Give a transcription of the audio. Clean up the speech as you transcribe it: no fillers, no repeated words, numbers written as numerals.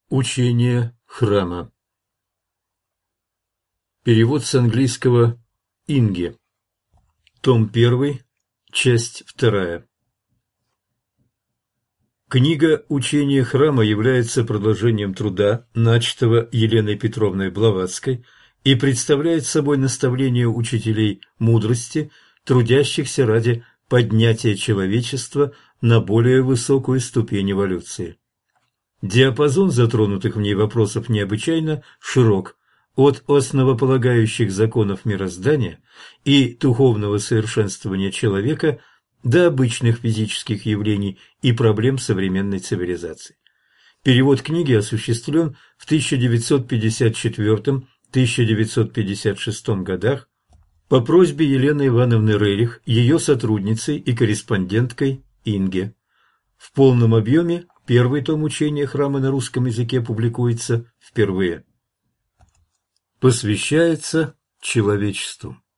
Учение храма. Перевод с английского Инге. Том 1, часть 2. Книга «Учение храма» является продолжением труда, начатого Еленой Петровной Блаватской, и представляет собой наставление учителей мудрости, трудящихся ради поднятия человечества на более высокую ступень эволюции. Диапазон затронутых в ней вопросов необычайно широк, от основополагающих законов мироздания и духовного совершенствования человека до обычных физических явлений и проблем современной цивилизации. Перевод книги осуществлен в 1954-1956 годах по просьбе Елены Ивановны Рерих, ее сотрудницей и корреспонденткой Инге. В полном объеме первый том учения храма на русском языке публикуется впервые. Посвящается человечеству.